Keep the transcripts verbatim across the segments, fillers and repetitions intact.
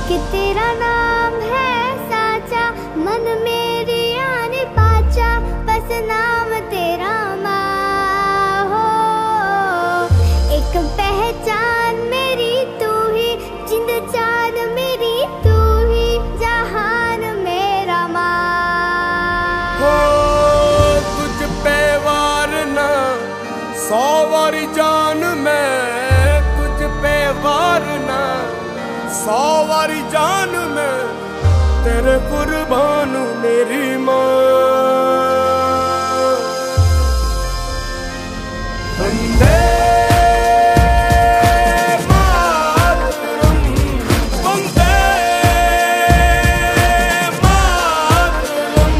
कि तेरा नाम है साचा, मन मेरी आने पाचा, बस नाम तेरा माँ हो। एक पहचान मेरी तू ही, जिंद जान मेरी तू ही, जहान मेरा माँ हो। तुझ पे वार ना सौ वारी जान मैं, तुझ पे वार ना सौ वारी जान में, तेरे कुर्बान मेरी माँ। वंदे मातरम, वंदे मातरम।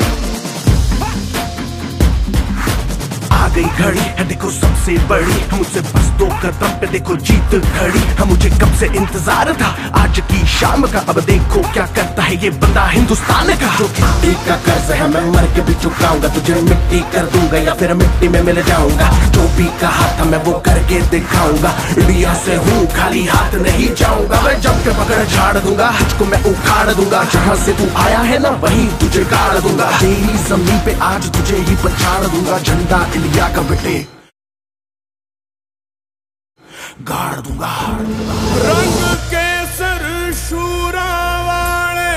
आ गई घड़ी है देखो सबसे बड़ी, मुझसे बस दो कदम पे देखो जीत खड़ी। हम मुझे कब से इंतजार था आज की शाम का, अब देखो क्या करता है ये बंदा हिंदुस्तान का। जो मिट्टी का कर्ज है मैं मर के भी चुकाऊंगा, तुझे मिट्टी कर दूंगा या फिर मिट्टी में मिल जाऊंगा। जो भी कहा था मैं वो करके दिखाऊंगा, इंडिया से हूँ खाली हाथ नहीं जाऊंगा। मैं जब के पकड़ झाड़ दूंगा, तुझको मैं उखाड़ दूंगा। जहाँ से तू आया है ना वहीं तुझे गाड़ दूंगा। तेरी जमीन पे आज तुझे ही पछाड़ दूंगा, झंडा इंडिया का बेटे गाड़ दूंगा। रंग केसर शूरा वाले,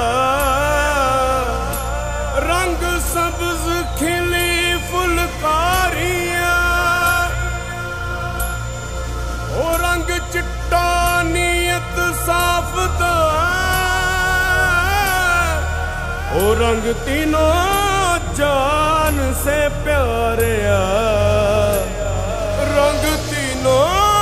रंग सब्ज खिली फुलकारियां, ओ रंग चिट्टा नीयत साफ दा, ओ रंग तीनों जान से प्यारे, रंग तीनों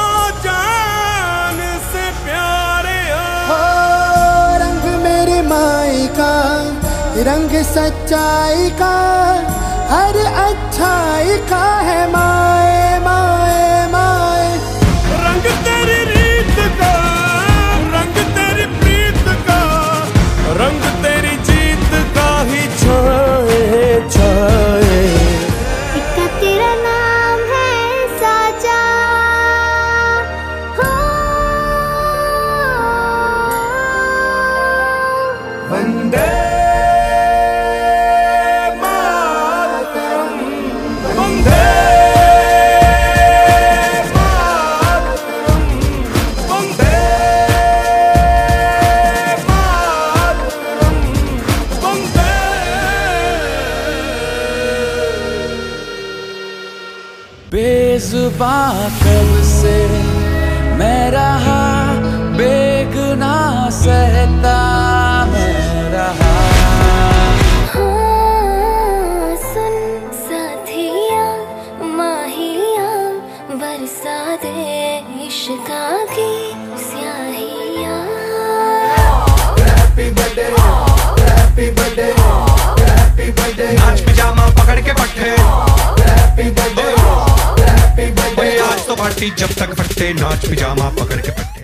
रंग सच्चाई का, हर अच्छाई का है माए माए माए। रंग तेरी रीत का, रंग तेरी प्रीत का, रंग तेरी जीत का ही छाए छाए। इसका तेरा नाम है साचा हो। वंदे बेज़ुबां कब से मैं रहा, बेगुनाह सहता मैं रहा। हाँ, सुन साथिया माहिया, बरसा दे इश्क़ की स्याहिया। Happy birthday, happy birthday, happy birthday. नाच पिजामा पकड़ के पट्टे, हैप्पी बर्थडे, हैप्पी बर्थडे। आज तो पार्टी जब तक फटते, नाच पिजामा पकड़ के पट्टे।